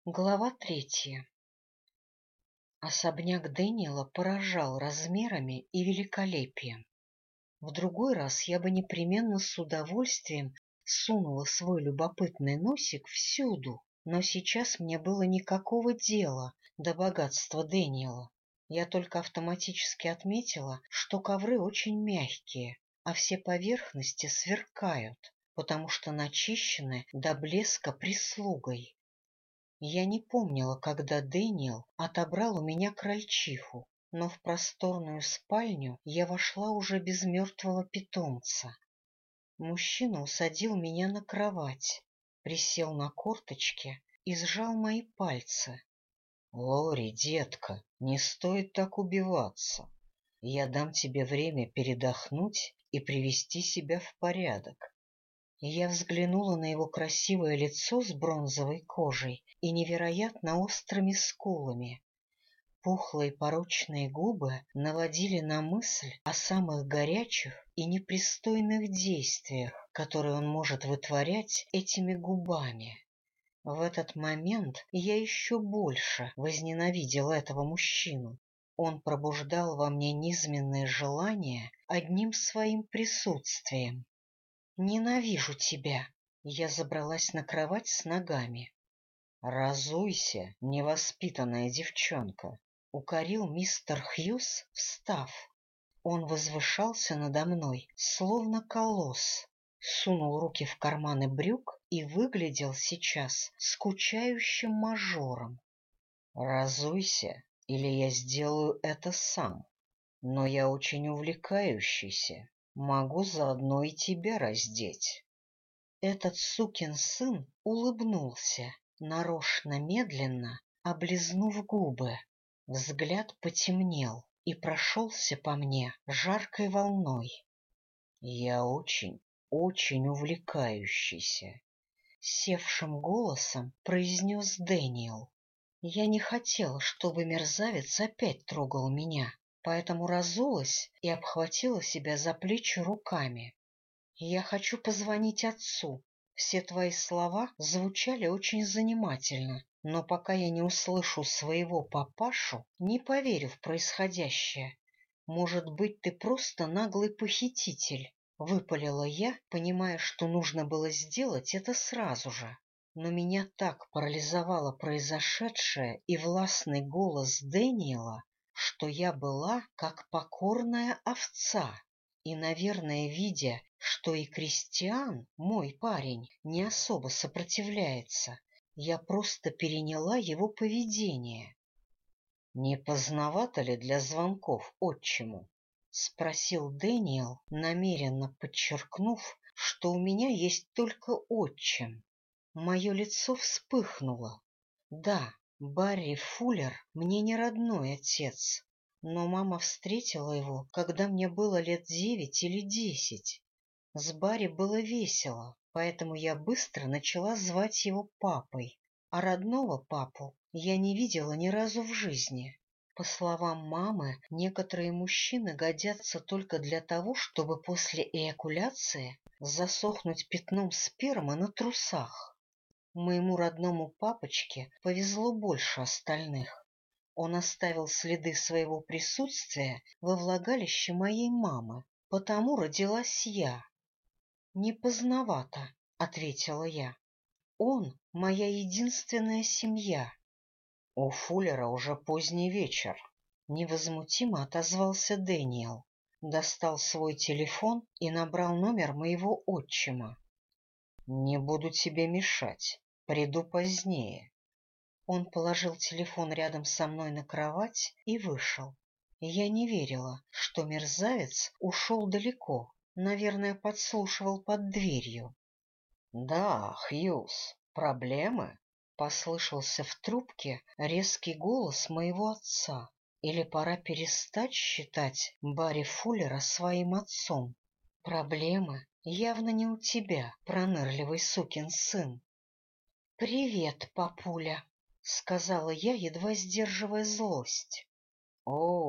Глава 3. Особняк Дэниела поражал размерами и великолепием. В другой раз я бы непременно с удовольствием сунула свой любопытный носик всюду, но сейчас мне было никакого дела до богатства Дэниела. Я только автоматически отметила, что ковры очень мягкие, а все поверхности сверкают, потому что начищены до блеска прислугой. Я не помнила, когда Дэниел отобрал у меня крольчиху, но в просторную спальню я вошла уже без мертвого питомца. Мужчина усадил меня на кровать, присел на корточки и сжал мои пальцы. — Лори, детка, не стоит так убиваться. Я дам тебе время передохнуть и привести себя в порядок. Я взглянула на его красивое лицо с бронзовой кожей и невероятно острыми скулами. Пухлые порочные губы наводили на мысль о самых горячих и непристойных действиях, которые он может вытворять этими губами. В этот момент я еще больше возненавидела этого мужчину. Он пробуждал во мне низменные желания одним своим присутствием. «Ненавижу тебя!» Я забралась на кровать с ногами. «Разуйся, невоспитанная девчонка!» — укорил мистер Хьюз, встав. Он возвышался надо мной, словно колосс, сунул руки в карманы брюк и выглядел сейчас скучающим мажором. «Разуйся, или я сделаю это сам, но я очень увлекающийся. Могу заодно и тебя раздеть». Этот сукин сын улыбнулся, нарочно медленно, облизнув губы. Взгляд потемнел и прошелся по мне жаркой волной. «Я очень, очень увлекающийся», — севшим голосом произнес Дэниел. Я не хотела, чтобы мерзавец опять трогал меня, поэтому разулась и обхватила себя за плечи руками. «Я хочу позвонить отцу. Все твои слова звучали очень занимательно, но пока я не услышу своего папашу, не поверю в происходящее. Может быть, ты просто наглый похититель», — выпалила я, понимая, что нужно было сделать это сразу же. Но меня так парализовало произошедшее и властный голос Дэниела, что я была как покорная овца. И, наверное, видя, что и Кристиан, мой парень, не особо сопротивляется, я просто переняла его поведение. — Не поздновато ли для звонков отчиму? — спросил Дэниел, намеренно подчеркнув, что у меня есть только отчим. Мое лицо вспыхнуло. Да, Барри Фуллер мне не родной отец, но мама встретила его, когда мне было лет 9 или 10. С Барри было весело, поэтому я быстро начала звать его папой, а родного папу я не видела ни разу в жизни. По словам мамы, некоторые мужчины годятся только для того, чтобы после эякуляции засохнуть пятном спермы на трусах. Моему родному папочке повезло больше остальных. Он оставил следы своего присутствия во влагалище моей мамы, потому родилась я. — Не поздновато, — ответила я. — Он — моя единственная семья. — У Фуллера уже поздний вечер, — невозмутимо отозвался Дэниел. Достал свой телефон и набрал номер моего отчима. — Не буду тебе мешать, приду позднее. Он положил телефон рядом со мной на кровать и вышел. Я не верила, что мерзавец ушел далеко, наверное, подслушивал под дверью. — Да, Хьюз, проблемы? — послышался в трубке резкий голос моего отца. Или пора перестать считать Барри Фуллера своим отцом? Проблемы явно не у тебя, пронырливый сукин сын. — Привет, папуля, — сказала я, едва сдерживая злость. —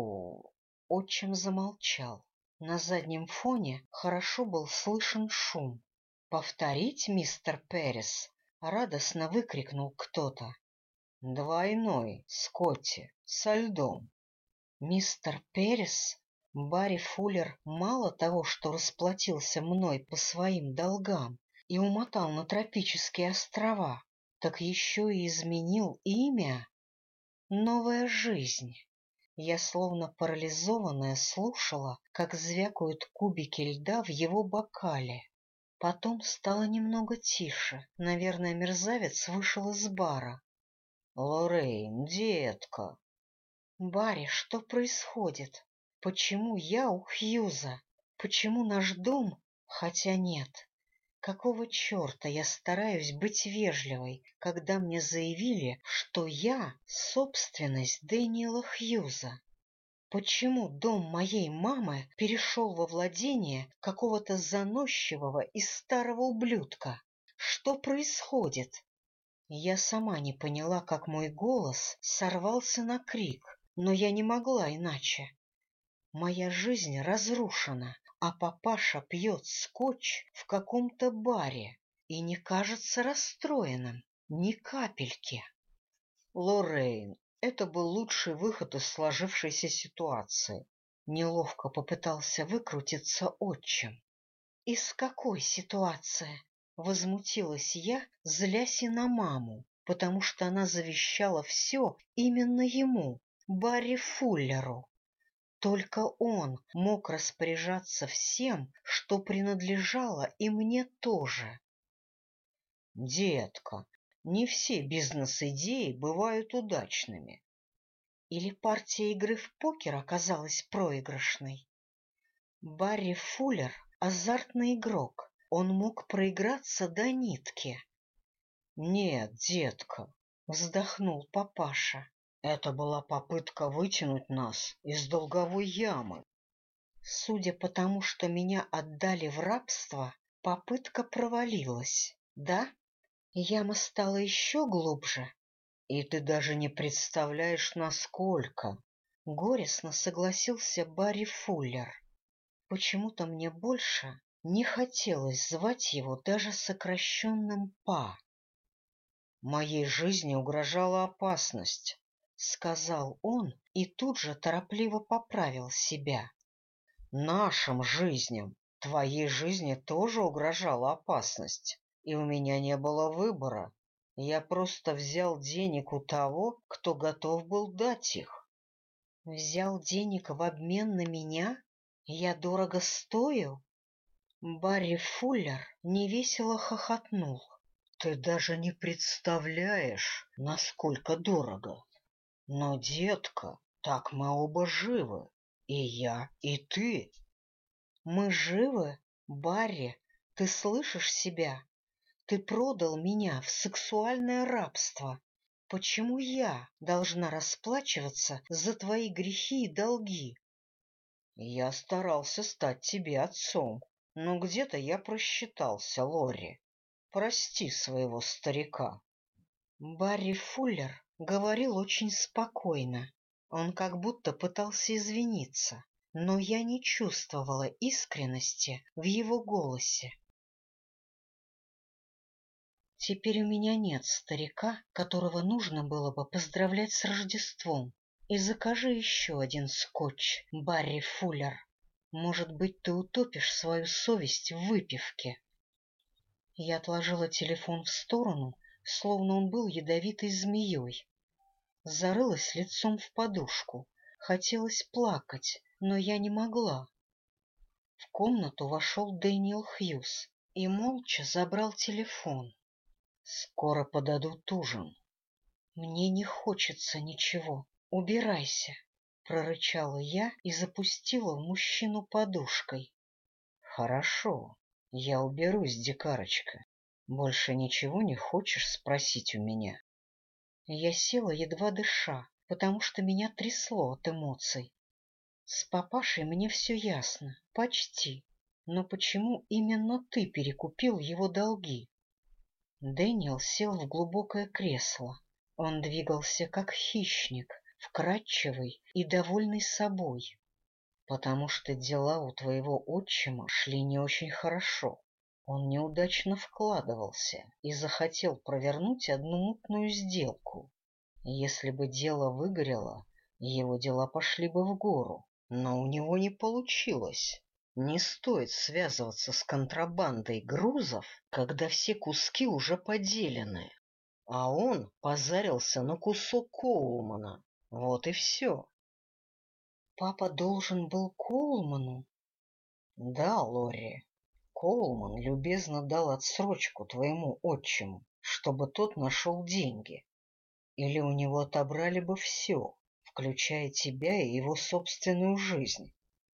О, отчим замолчал. На заднем фоне хорошо был слышен шум. — Повторить, мистер Перес? — радостно выкрикнул кто-то. Двойной, Скотти, со льдом. Мистер Перес, Барри Фуллер, мало того, что расплатился мной по своим долгам и умотал на тропические острова, так еще и изменил имя. Новая жизнь. Я, словно парализованная, слушала, как звякают кубики льда в его бокале. Потом стало немного тише. Наверное, мерзавец вышел из бара. — Лоррейн, детка! Барри, что происходит? Почему я у Хьюза? Почему наш дом? Хотя нет. Какого черта я стараюсь быть вежливой, когда мне заявили, что я — собственность Дэниела Хьюза? Почему дом моей мамы перешел во владение какого-то заносчивого и старого ублюдка? Что происходит? Я сама не поняла, как мой голос сорвался на крик, но я не могла иначе. Моя жизнь разрушена, а папаша пьет скотч в каком-то баре и не кажется расстроенным ни капельки. Лоррейн, это был лучший выход из сложившейся ситуации. Неловко попытался выкрутиться отчим. Из какой ситуации? Возмутилась я, злясь и на маму, потому что она завещала все именно ему, Барри Фуллеру. Только он мог распоряжаться всем, что принадлежало и мне тоже. Детка, не все бизнес-идеи бывают удачными. Или партия игры в покер оказалась проигрышной? Барри Фуллер — азартный игрок, он мог проиграться до нитки. — Нет, детка, — вздохнул папаша. — это была попытка вытянуть нас из долговой ямы. Судя по тому, что меня отдали в рабство, попытка провалилась, да? Яма стала еще глубже. И ты даже не представляешь, насколько. Горестно согласился Барри Фуллер. Почему-то мне больше не хотелось звать его даже сокращенным «па». Моей жизни угрожала опасность, — сказал он и тут же торопливо поправил себя. нашим жизням. Твоей жизни тоже угрожала опасность, и у меня не было выбора. Я просто взял денег у того, кто готов был дать их. Взял денег в обмен на меня? Я дорого стою? Барри Фуллер невесело хохотнул. Ты даже не представляешь, насколько дорого. Но, детка, так мы оба живы. И я, и ты. Мы живы? Барри, ты слышишь себя? Ты продал меня в сексуальное рабство. Почему я должна расплачиваться за твои грехи и долги? Я старался стать тебе отцом, но где-то я просчитался, Лорри. Прости своего старика. Барри Фуллер говорил очень спокойно. Он как будто пытался извиниться, но я не чувствовала искренности в его голосе. Теперь у меня нет старика, которого нужно было бы поздравлять с Рождеством. И закажи еще один скотч, Барри Фуллер. Может быть, ты утопишь свою совесть в выпивке. Я отложила телефон в сторону, словно он был ядовитой змеей. Зарылась лицом в подушку. Хотелось плакать, но я не могла. В комнату вошел Дэниел Хьюз и молча забрал телефон. Скоро подадут ужин. Мне не хочется ничего. Убирайся, прорычала я и запустила в мужчину подушкой. Хорошо, я уберусь, дикарочка. Больше ничего не хочешь спросить у меня? Я села, едва дыша, потому что меня трясло от эмоций. С папашей мне все ясно, почти. Но почему именно ты перекупил его долги? Дэниел сел в глубокое кресло. Он двигался как хищник, вкрадчивый и довольный собой. Потому что дела у твоего отчима шли не очень хорошо. Он неудачно вкладывался и захотел провернуть одну мутную сделку. Если бы дело выгорело, его дела пошли бы в гору, но у него не получилось. Не стоит связываться с контрабандой грузов, когда все куски уже поделены. А он позарился на кусок Коулмана. Вот и все. Папа должен был Коулману? Да, Лорри, Коулман любезно дал отсрочку твоему отчиму, чтобы тот нашел деньги. Или у него отобрали бы все, включая тебя и его собственную жизнь.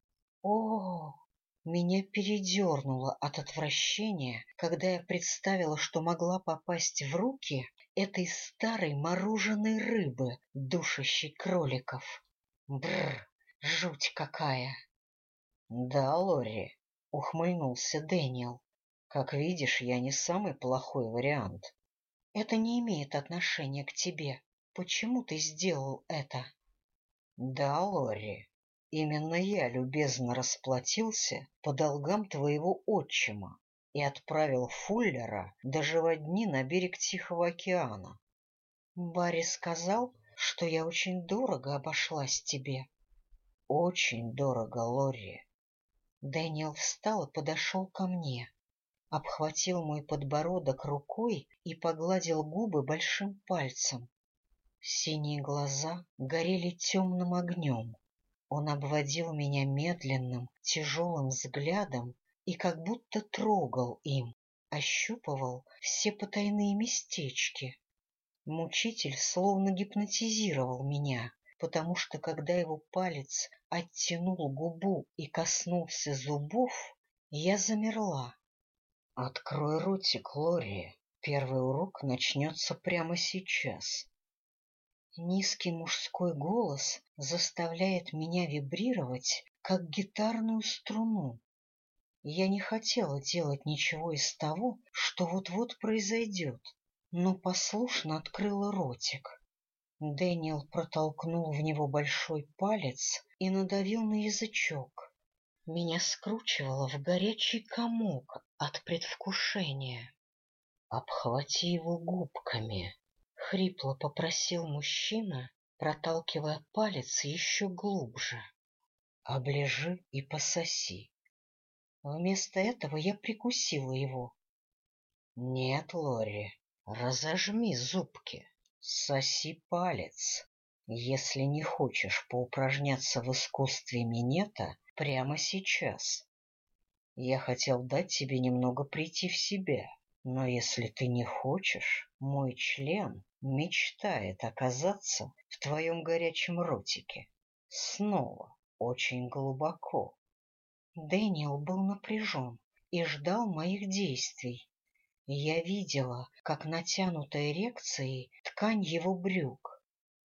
О, меня передернуло от отвращения, когда я представила, что могла попасть в руки этой старой мороженой рыбы, душащей кроликов. Бррр, жуть какая! — Да, Лорри, — ухмыльнулся Дэниел. — Как видишь, я не самый плохой вариант. — Это не имеет отношения к тебе. Почему ты сделал это? — Да, Лорри, именно я любезно расплатился по долгам твоего отчима и отправил Фуллера доживать дни на берег Тихого океана. Барри сказал, что я очень дорого обошлась тебе. — Очень дорого, Лорри. Дэниел встал и подошел ко мне, обхватил мой подбородок рукой и погладил губы большим пальцем. Синие глаза горели темным огнем. Он обводил меня медленным, тяжелым взглядом и как будто трогал им, ощупывал все потайные местечки. Мучитель словно гипнотизировал меня, потому что, когда его палец оттянул губу и коснулся зубов, я замерла. — Открой ротик, Лорри. Первый урок начнется прямо сейчас. Низкий мужской голос заставляет меня вибрировать, как гитарную струну. Я не хотела делать ничего из того, что вот-вот произойдет, но послушно открыла ротик. Дэниел протолкнул в него большой палец и надавил на язычок. Меня скручивало в горячий комок от предвкушения. — Обхвати его губками, — хрипло попросил мужчина, проталкивая палец еще глубже. — Оближи и пососи. Вместо этого я прикусила его. — Нет, Лорри, разожми зубки, соси палец. Если не хочешь поупражняться в искусстве минета прямо сейчас. Я хотел дать тебе немного прийти в себя, но если ты не хочешь, мой член мечтает оказаться в твоем горячем ротике. Снова очень глубоко. Дэниел был напряжен и ждал моих действий. Я видела, как натянута эрекцией ткань его брюк.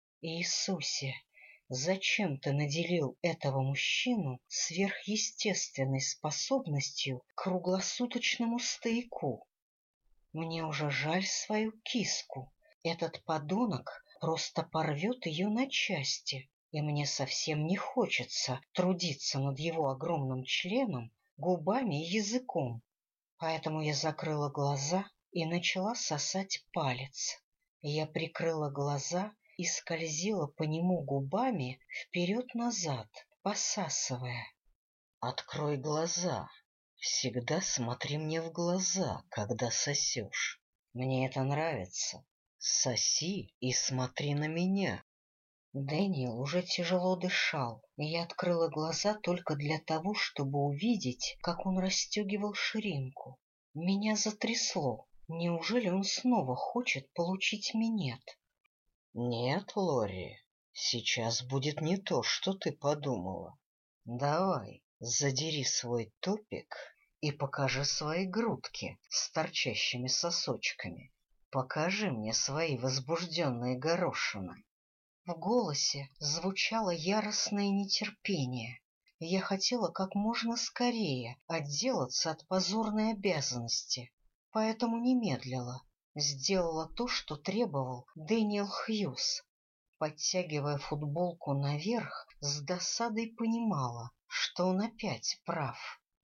Иисусе, зачем ты наделил этого мужчину сверхъестественной способностью к круглосуточному стояку? Мне уже жаль свою киску. Этот подонок просто порвет ее на части, и мне совсем не хочется трудиться над его огромным членом, губами и языком. Поэтому я закрыла глаза и начала сосать палец. Я прикрыла глаза и скользила по нему губами вперед-назад, посасывая. — Открой глаза. Всегда смотри мне в глаза, когда сосешь. Мне это нравится. Соси и смотри на меня. Дэниел уже тяжело дышал, и я открыла глаза только для того, чтобы увидеть, как он расстегивал ширинку. Меня затрясло. Неужели он снова хочет получить минет? — Нет, Лорри, сейчас будет не то, что ты подумала. Давай, задери свой топик и покажи свои грудки с торчащими сосочками. Покажи мне свои возбужденные горошины. В голосе звучало яростное нетерпение. Я хотела как можно скорее отделаться от позорной обязанности, поэтому не медлила. Сделала то, что требовал Дэниел Хьюз. Подтягивая футболку наверх, с досадой понимала, что он опять прав.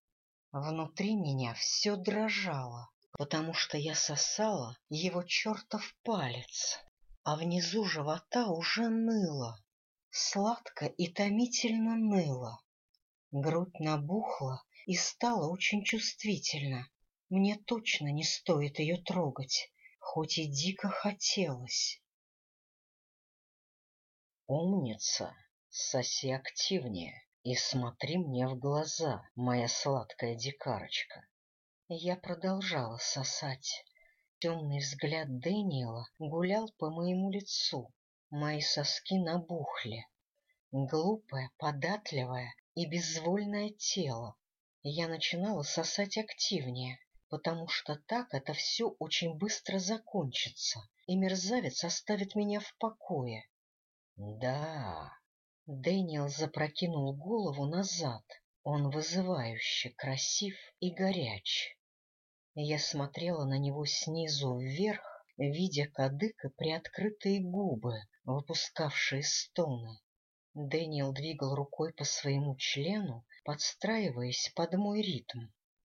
Внутри меня все дрожало, потому что я сосала его чертов палец. а внизу живота уже ныло, сладко и томительно ныло. Грудь набухла и стала очень чувствительна. Мне точно не стоит ее трогать, хоть и дико хотелось. Умница, соси активнее и смотри мне в глаза, моя сладкая дикарочка. Я продолжала сосать. Темный взгляд Дэниела гулял по моему лицу. Мои соски набухли. Глупое, податливое и безвольное тело. Я начинала сосать активнее, потому что так это все очень быстро закончится, и мерзавец оставит меня в покое. Да. Дэниел запрокинул голову назад. Он вызывающе красив и горяч. Я смотрела на него снизу вверх, видя кадык и приоткрытые губы, выпускавшие стоны. Дэниел двигал рукой по своему члену, подстраиваясь под мой ритм.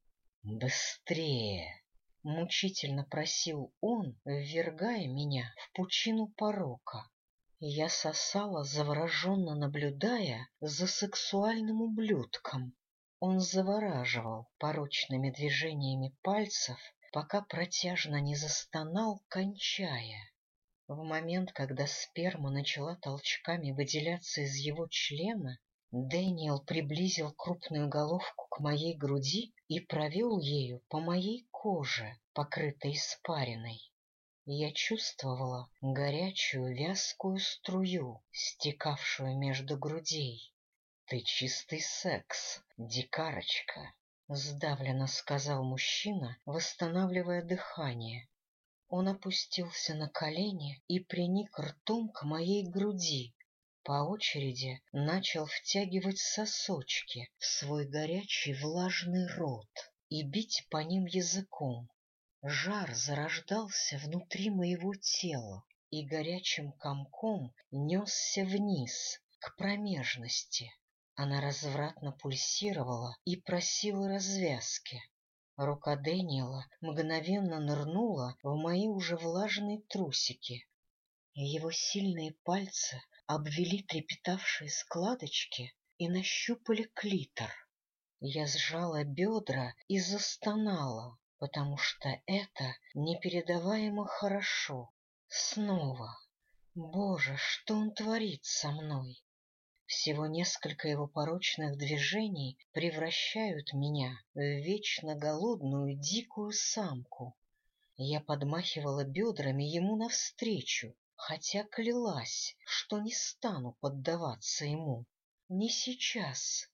«Быстрее!» — мучительно просил он, ввергая меня в пучину порока. Я сосала, завороженно наблюдая за сексуальным ублюдком. Он завораживал порочными движениями пальцев, пока протяжно не застонал, кончая. В момент, когда сперма начала толчками выделяться из его члена, Дэниел приблизил крупную головку к моей груди и провел ею по моей коже, покрытой испариной. Я чувствовала горячую вязкую струю, стекавшую между грудей. — Ты чистый секс, дикарочка, — сдавленно сказал мужчина, восстанавливая дыхание. Он опустился на колени и приник ртом к моей груди. По очереди начал втягивать сосочки в свой горячий влажный рот и бить по ним языком. Жар зарождался внутри моего тела и горячим комком несся вниз, к промежности. Она развратно пульсировала и просила развязки. Рука Дэниела мгновенно нырнула в мои уже влажные трусики. Его сильные пальцы обвели трепетавшие складочки и нащупали клитор. Я сжала бедра и застонала, потому что это непередаваемо хорошо. Снова. Боже, что он творит со мной? Всего несколько его порочных движений превращают меня в вечно голодную дикую самку. Я подмахивала бедрами ему навстречу, хотя клялась, что не стану поддаваться ему. Не сейчас.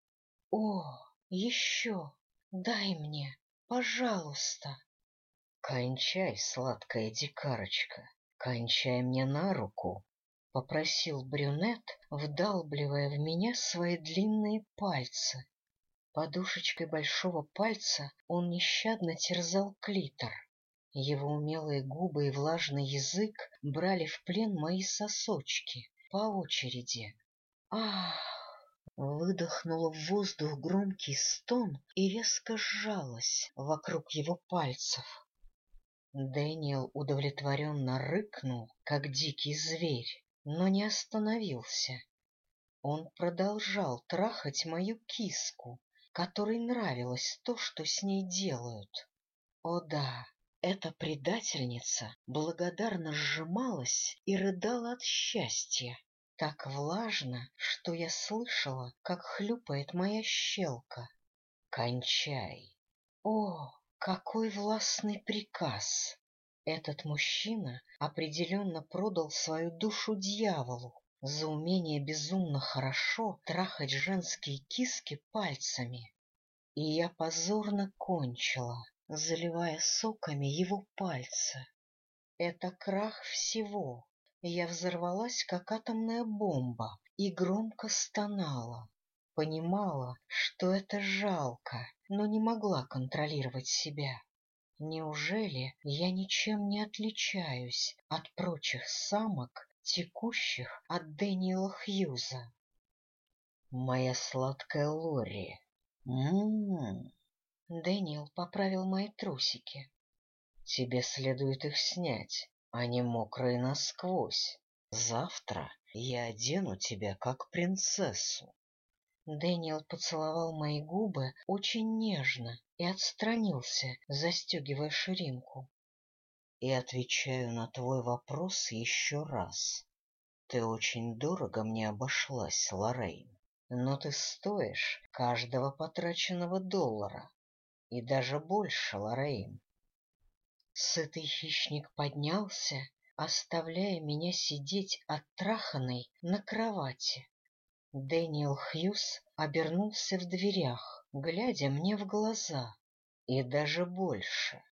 О, еще! Дай мне, пожалуйста! кончай, сладкая дикарочка, кончай мне на руку, — попросил брюнет, вдалбливая в меня свои длинные пальцы. Подушечкой большого пальца он нещадно терзал клитор. Его умелые губы и влажный язык брали в плен мои сосочки по очереди. Ах! Выдохнула в воздух громкий стон и резко сжалась вокруг его пальцев. Дэниел удовлетворенно рыкнул, как дикий зверь, но не остановился. Он продолжал трахать мою киску, которой нравилось то, что с ней делают. О да, эта предательница благодарно сжималась и рыдала от счастья. Так влажно, что я слышала, как хлюпает моя щелка. кончай. О, какой властный приказ! Этот мужчина определенно продал свою душу дьяволу за умение безумно хорошо трахать женские киски пальцами. И я позорно кончила, заливая соками его пальцы. Это крах всего. Я взорвалась, как атомная бомба, и громко стонала. Понимала, что это жалко, но не могла контролировать себя. Неужели я ничем не отличаюсь от прочих самок, текущих от Дэниела Хьюза? Моя сладкая Лори. Дэниел поправил мои трусики. Тебе следует их снять. они мокрые насквозь. Завтра я одену тебя как принцессу. Дэниел поцеловал мои губы очень нежно и отстранился, застегивая ширинку. И отвечаю на твой вопрос еще раз. Ты очень дорого мне обошлась, Лоррейн, но ты стоишь каждого потраченного доллара. И даже больше, Лоррейн. Сытый хищник поднялся, оставляя меня сидеть оттраханной на кровати. Дэниел Хьюз обернулся в дверях, глядя мне в глаза. И даже больше.